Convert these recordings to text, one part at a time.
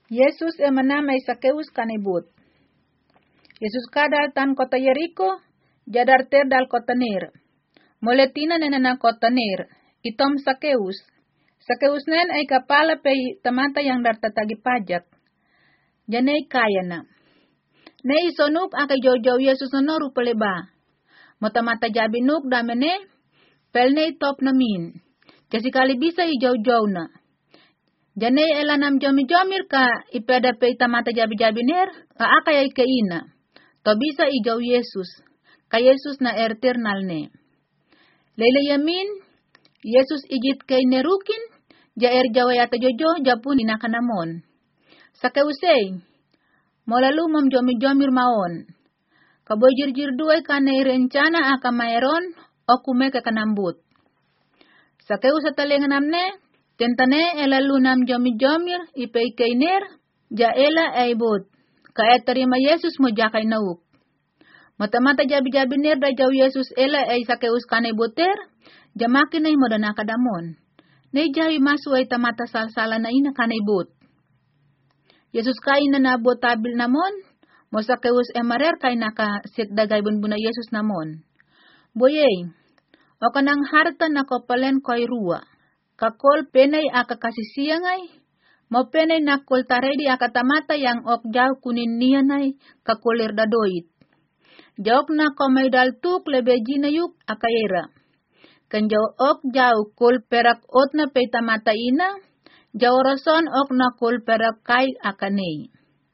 Yesus emanamay Sakeus kanibut. Yesus kadal tan kota Yeriko, jadar ter dal kota Ner. Moletina nenana kota Ner, itom Sakeus. Sakeus nen ay kapala pay tamata yang dar tatagi pajak. Janay kaya na. Ne isonuk akay jow Yesus no rupaleba. Motamata jabi nuk damene, pelne top namin. Kasi kali bisa ijow na. Janay elanam jomi-jomir ka ipeda pay tamata jabi-jabi ner, akay ay kaina. To bisa ijow Yesus. Ka Yesus na eternal ne. Leila yamin, Yesus ijit kay nerukin, jaer jawayata jojo japun inakanamon. Sakeusay, molalu mam jomi-jomir maon. Kabojir-jir duay kanay rencana aka mayron o kume kakanambut. Sakeus atalengan amne, tentane elalu nam jomi-jomir ipay kainer, jaela aibut. Kaya terima Yesus mo jakay nauk. Mata-mata jabi-jabi ner da jaw Yesus ela ay Sakeus kanay buter, jamakin ay mo da nakadamon. Nay jawi masu ay tamata salsala na ina kanay but. Yesus kay na nabot tabil namon, mo Sakeus emarer kay naka sitdagay bunbuna Yesus namon. Boyey, o kanang harta na kopalen koy ruwa, kakol penay akakasisiyangay, mo penay nakol taredi akatamata yang ok jaw kunin niyanay kakolir dadoit. Jawok na komay daltuk lebeji na yuk akayera. Kan jaw ok jaw kul perak ot na peitamata ina, jaw rason ok na kul perak kay akanay.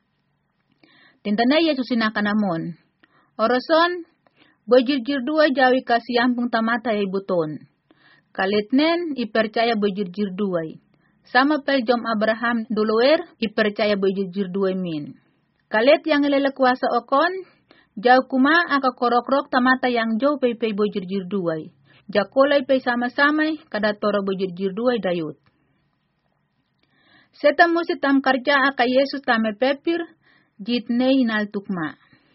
Tintanay Yesus sinakanamon. Orason, bojir-jir dua jawi kasiyampung tamata ay buton. Kalitnen ipercaya bojir-jir duay. Sama pel jom Abraham duluer ipercaya bojir-jir duay min. Kalit yang ilalakwasa okon, jaw kuma aka korok-rok tamata yang jaw pay bojir-jir duay. Jakolay pay sama-samay kada toro bojir-jir duay dayut. Seta musi tam karja aka Yesus tame pepir, jitney inaltukma.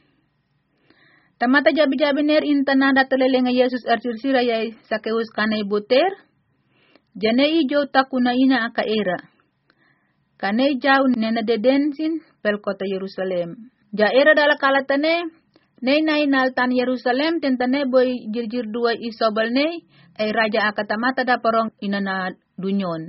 Tamata jabi-jabi ner intana datalelenga Yesus ersirsira yay Sakeus kanay buter, janay jaw takuna ina aka era. Kanay jaw nena dedensin pel kota Yerusalem. Ja era dala kalatane, nay naltan Yerusalem tentane boy jirjir dua isobal nay, ay raja akatamata da parong inana dunyon.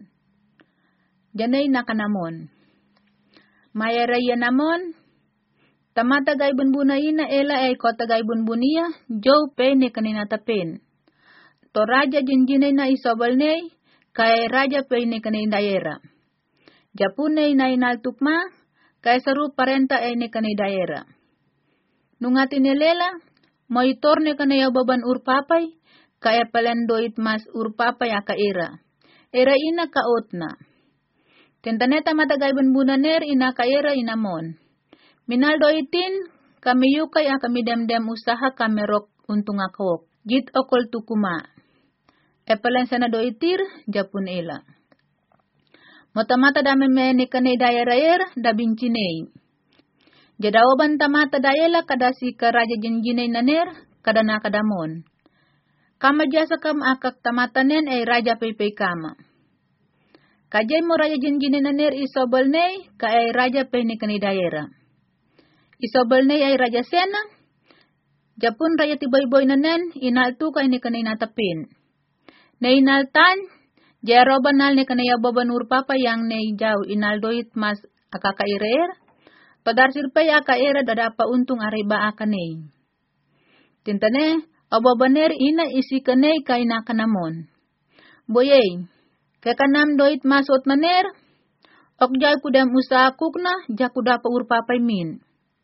Janay nakanamon. Mayaraya namon, tamata gay bunbuna ina ela ay kota gay bunbunia, jow pene kanina tapin. To raja jinjinay na isobal nay, kay raja pene kanina daera. Japunay na inaltukma, kay saru parenta ay ne kanay daera. Nungati nilela, moitorne kanay baban urpapay, kaya palendoit mas urpapay aka era. Era ina kaot na. Tentaneta matagay bunbunaner ina ka era inamon. Minaldoitin, kami yukay kami demdem usaha kamerok untung akok. Jit okol tukuma. Epalen sana doitir, japun ela. Mata-mata dame meni kanay daera da bincinay. Jadawaban tamata dayela kada si karaja jinjinay naner kada nakadamon. Kama jasa kam akak tamatanen ay raja paypay kama. Kajay mo raja jinjinay naner isobal nay ka ay raja pay ni kanay daera. Isobal nay ay raja sena. Japun raja tiboy-boy nanen inaltu kay ni kanay natapin. Na inaltan, jaroban nal ni kanay baban urpapa yang nay jaw inaldoit mas akakairer. Padarsir pay akaera dadapa untung ariba akanay. Tintane, ababaner ina isikanay kay nakanamon. Boyey, kakanam doit masot maner, okjay kudam usakuk na, jakudapa urpapay min.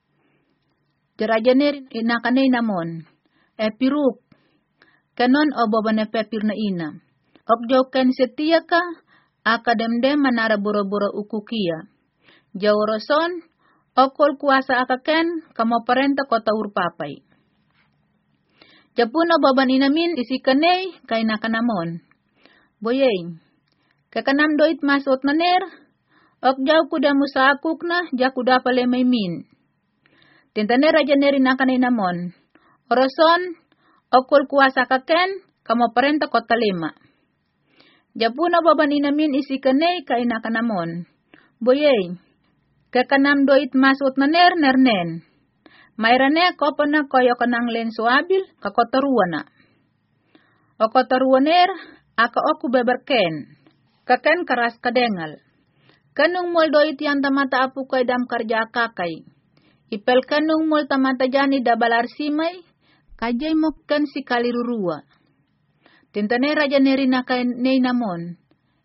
Jarajaner inakanay namon, piruk, kanon ababane pepir na ina. Okjaw ken setia ka, akademdem manara boro-boro ukukia. Jaworoson, okol kuasa akaken, kamo parenta kota urpapay. Japuna baban inamin isikanay kay nakanamon. Boyey, kakanam doit masot naner, okjaw kuda musakuk na, jakuda pale may min. Tentane raja neri nakanay namon. Oroson, okol kuasa akaken, kamo parenta kota lima. Japuna baban inamin isikanay kay nakanamon. Boyey, Kekanam doit masut na ner. Mayrane kopa na koyo kanang len suabil kakotaruana. O kotaruaner aka oku beberken. Kaken karas kadengal. Kanung mol doit yang tamata apu koy dam karja kakay. Ipel kanung mol tamata jani dabalar simay. Kajay mokken si kalirurua. Tintane raja neri na kay ney namon.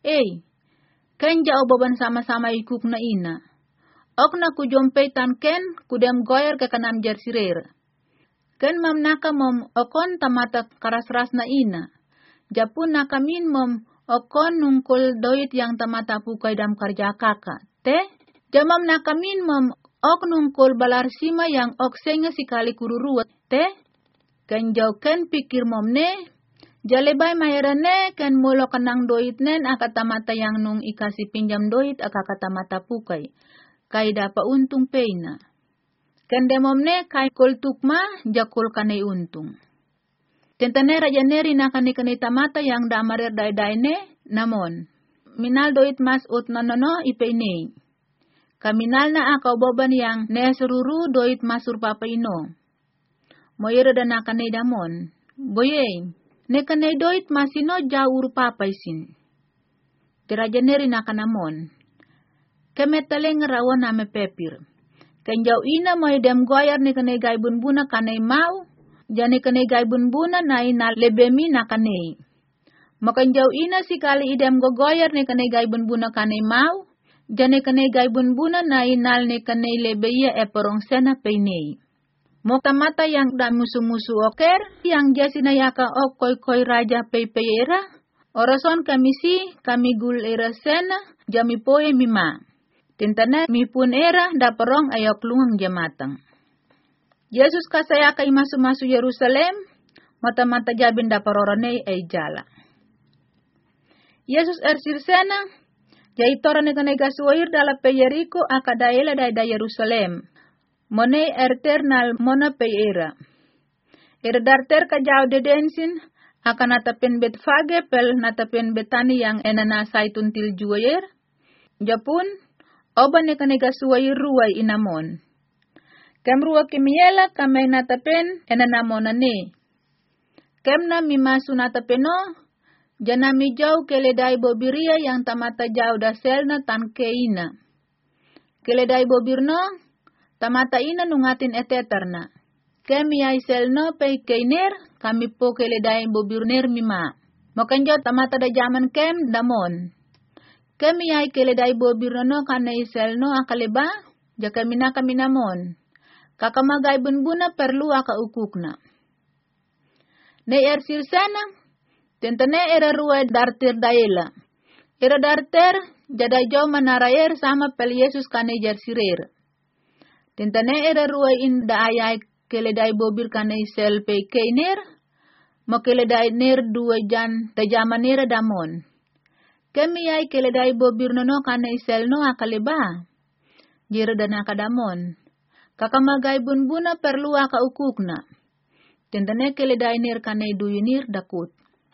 Kenja o baban sama-sama ikuk na ina. Ok na kujompay tan ken kudem goyer ke kanam jersirer. Ken mam naka mom okon tamata karas-ras na ina. Japun nakamin mom okon nungkul doit yang tamata pukay dam karja kaka. Jamam nakamin mom ok nungkul balar sima yang ok senga sikali kururuat. Ken jau ken pikir mom ne. Jalebay mayarane ken mulo kanang doit nen akatamata yang nung ikasi pinjam doit akatamata pukay. Kay dapa untung pena. Kende momne kay kultukma jakul kanay untung. Tentane raja neri na kanay tamata yang damarer day ne namon. Minal doit mas ut nonono ipeinay. Kaminal na akaw boban yang nesururu doit masur papaino. Moyero da na kanay damon. Boye, ne kanay doit masino jaur papaisin. Ti raja neri na kanamon. Kemetaleng rawan ame pepir. Kenjau ina moy dem goyar ni kanay gaibun buna kanay mau. Jani kanay gaibun buna na ina lebemi na kanay. Makanjau ina si kali idem gogoyar ni kanay gaibun buna kanay mau. Jani kanay gaibun buna na inal ni kanay lebeya eporong sena peinay. Moktamata yang da musu-musu oker. Yang jasinayaka koy raja peyera. Orason kami gul era sena. Jami poe mima. Tintana mipun era daparong ayok lungang jamatang. Yesus kasaya kay masu Yerusalem, mata-mata jabin daparorane ay jala. Yesus ersirsena, jaitora ni kanay gasuir dala pe Jericho akadaela da Yerusalem. Monay erternal mona pe era. Darter kajau de densin, akan natapin Betfage pel natapin Betani yang enanasay tuntil juayer. Japun, oban ni kanay gasuay ruay inamon. Kem ruwa kimiela kamay natapen enanamon na ni. Kem na mimasu natapeno, jana mijaw keleday bobiria yang tamata jaw dasel na tan keina. Keleday bobirno, tamata ina nungatin eteterna. Kem yay selno pay keiner, kami po keleday bobirner mima. Mokanjo tamata da jaman kem damon. Kami ay keleday bobirno kanay selno akaleba, jakamina kami namon. Kakamagay bunbuna perlu akaukukna. Ne ersirsana, tentane era ruwa darter daela. Era darter, jadajaw manarayer sama pel Yesus kanay jersirer. Tentane era ruwa in daayay keleday bobir kanay sel pay keiner, mo keleday ner duwa jan tajamanera damon. Kami ay keleday bobir no kanay selno akaleba. Jiro dana kadamon. Kakamagay bunbuna perlu akaukukna. Tentane keleday ner kanay duyunir dakut.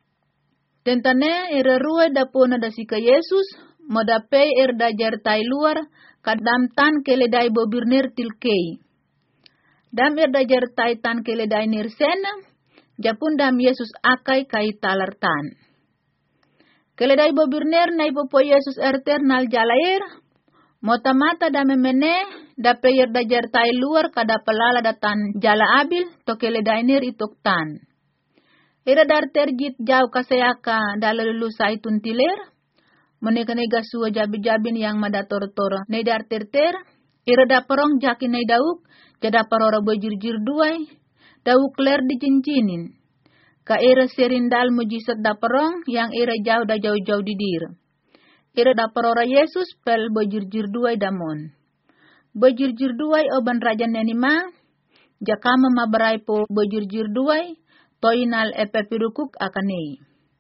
Tentane erarua dapona da sika Yesus, modapay erda jartay luar kadamtan keleday bobir ner tilkei. Dam erda jartay tan keleday ner sena, japun dam Yesus akay kay talartan. Keleday bobirner na ipopo Yesus erternal jalair, motamata da memene, da player da jartay luar kada pelala datan jala abil, to keleday nir ituktan. Ira dar terjit jauh kasayaka dalalulusa itun tiler, meneka-nega suwa jabi-jabin yang madator-tor nedar ter-ter, ira da perong jakin ne dauk, jada parora bojir-jir duai, dauk ler dicincinin. Ka ira serindal mujisat da perong yang ira jauh da jauh-jauh didir. Ira da perora Yesus pel bojir-jir duai damon. Bojir-jir duai oban raja nenima, jakama mabarai po bojir-jir duai, toinal epepirukuk akanei.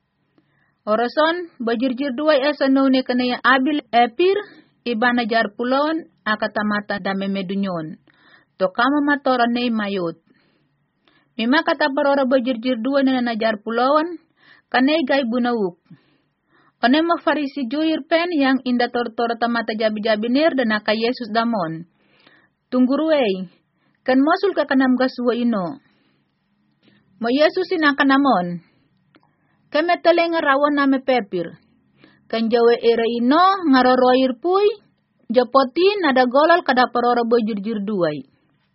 Orason bojir-jir duai esano ne kanaya abil epir, ibana jar pulon akatamata dame medunyon. To kama matora nei mayot. Mima kata parora bojir-jir duai na najar pulon, kanay gay bunauk. Onemo Farisi juir pen yang inda tor tamata jabi-jabinir dan aka Yesus damon. Tungguruei, kan mosul ka kanam gasua ino. Mo Yesus inakanamon. Keme telenga rawon name pepir. Kan jawe era ino ngaroroir pui, japoti nada golol kada parora bojur-jur duai.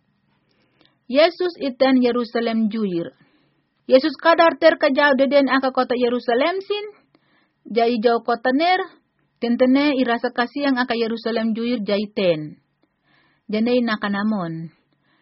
Yesus iten Yerusalem juir. Yesus kadar ter kajau deden aka kota Yerusalem sin. Jai jauh kota ner, tentene irasa kasih yang aka Yerusalem juir jai ten. Janai nakanamon.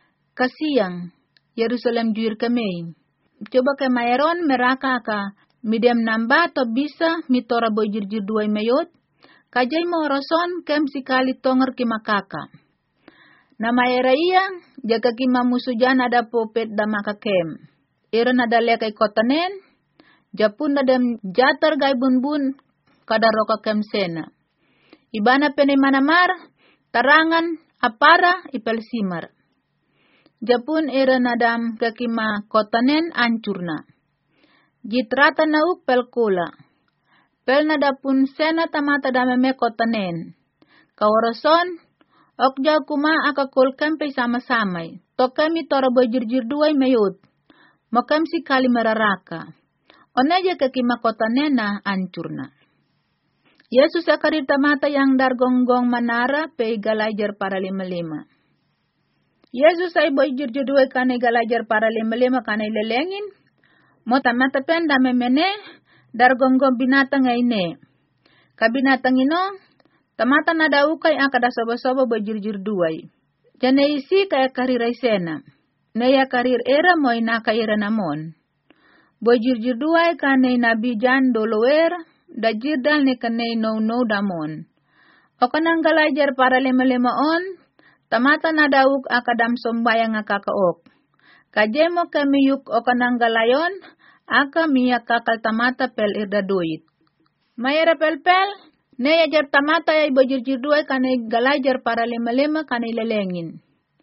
Kasih Yerusalem juir kemei. Coba ke maeron meraka aka midem namba to bisa mitora bojir-jir duai mayot. Kajai mo roson kem sikali tonger kimakaka. Nama era iya jaga kima musujan ada popet damaka kem. Era nada lekai kotanen. Japun nadam jatar gai bun kada roka kem sena. Ibana pene manamar tarangan apara ipel simar. Japun era nadam kakima kotanen ancurna. Jitrata nauk pel kula. Pel nadapun sena tamata dameme kotanen. Kawarason okja kuma aka kul kempe sama-samai. Tokemi tora bojir-jir duai mayut. Mokam si kali meraraka. Oneja kakima kotanen na ancurna. Yesus akarir tamata yang dargonggong manara pe galajar para 55. Yesus ay bojir judue kane galajar para 55 kane lelengin. Mo tamata pen dame mene dargonggong binatang ngaine. Kabinatang ino tamata nada ukay akada sobo-sobo bojir duai. Jane isi kaya kariray sena. Naya karir era mo inakaira namon. Bojir duai kane nabi jan dolower. Dajirdal ni kanay no damon. O kanang galajar para 55 on, tamata na daug akadam sombayang akakaok. Kajemo kamiyuk o kanang galayon, aka miyak kakal tamata pel irdaduit. Mayra pel, neyajar tamata ay bojirjirduay kanay galajar para 55 kanay lelengin.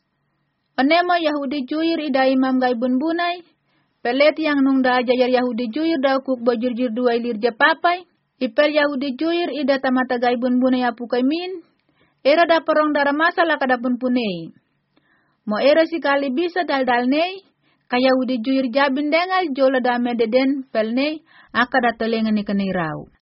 Onemo Yahudi juir ida imam gay bunbunay, pelet yang nung da jajar Yahudi juir da kuk bojirjirduay lirja papay, ipel Yahudi juir ida tamata gay bunbunay apukay min, era da porong dara masala kadapun punay. Mo era si kali bisa dal nei, kaya Yahudi juir jabin dengal jola da mededen pel nei, aka da telengan ni kanay raw.